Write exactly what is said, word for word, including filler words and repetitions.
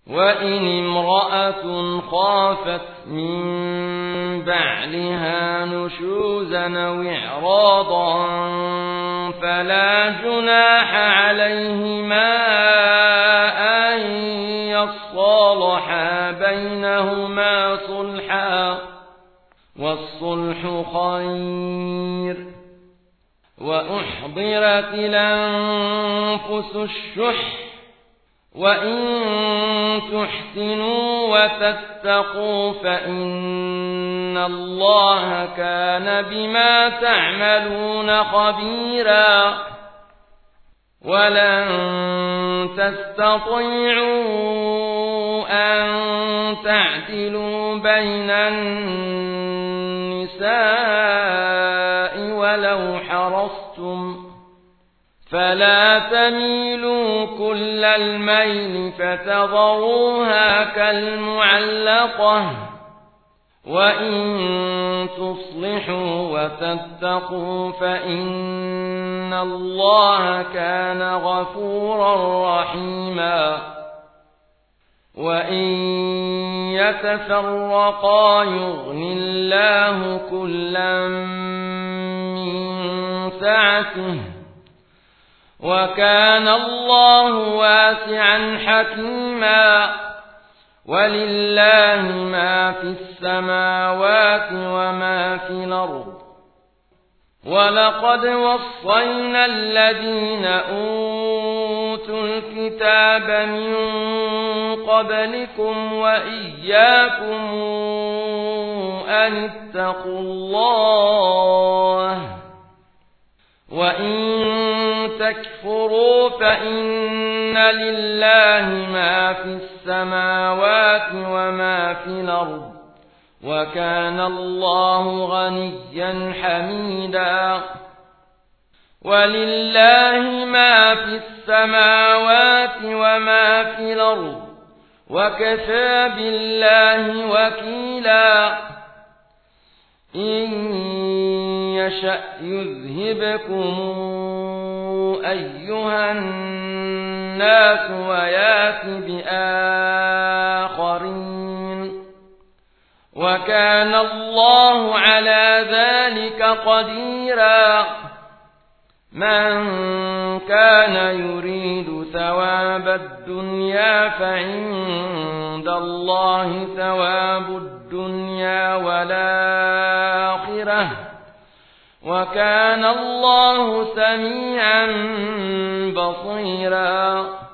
وإن امرأة خافت من بعلها نشوزا أو إعراضا فلا جناح عليهما أن يصالحا بينهما صلحا والصلح خير. وأحضرت الأنفس الشح وإن تحسنوا وتتقوا فإن الله كان بما تعملون خبيرا. ولن تستطيعوا أن تعدلوا بين النساء ولو حرصتم فلا تميلوا كل الميل فتذروها كالمعلقة. وإن تصلحوا وتتقوا فإن الله كان غفورا رحيما. وإن يتفرقا يغن الله كلا من سعته وكان الله واسعا حكيما. ولله ما في السماوات وما في الأرض. ولقد وصينا الذين أوتوا الكتاب من قبلكم وإياكم أن اتقوا الله. وإن تكفروا فإن لله ما في السماوات وما في الأرض وكان الله غنيا حميدا. ولله ما في السماوات وما في الأرض وكفى بالله وكيلا. إن يشأ يذهبكم أيها الناس ويات بآخرين وكان الله على ذلك قديرا. من كان يريد ثواب الدنيا فعند الله ثواب الدنيا والآخرة وكان الله سميعا بصيرا.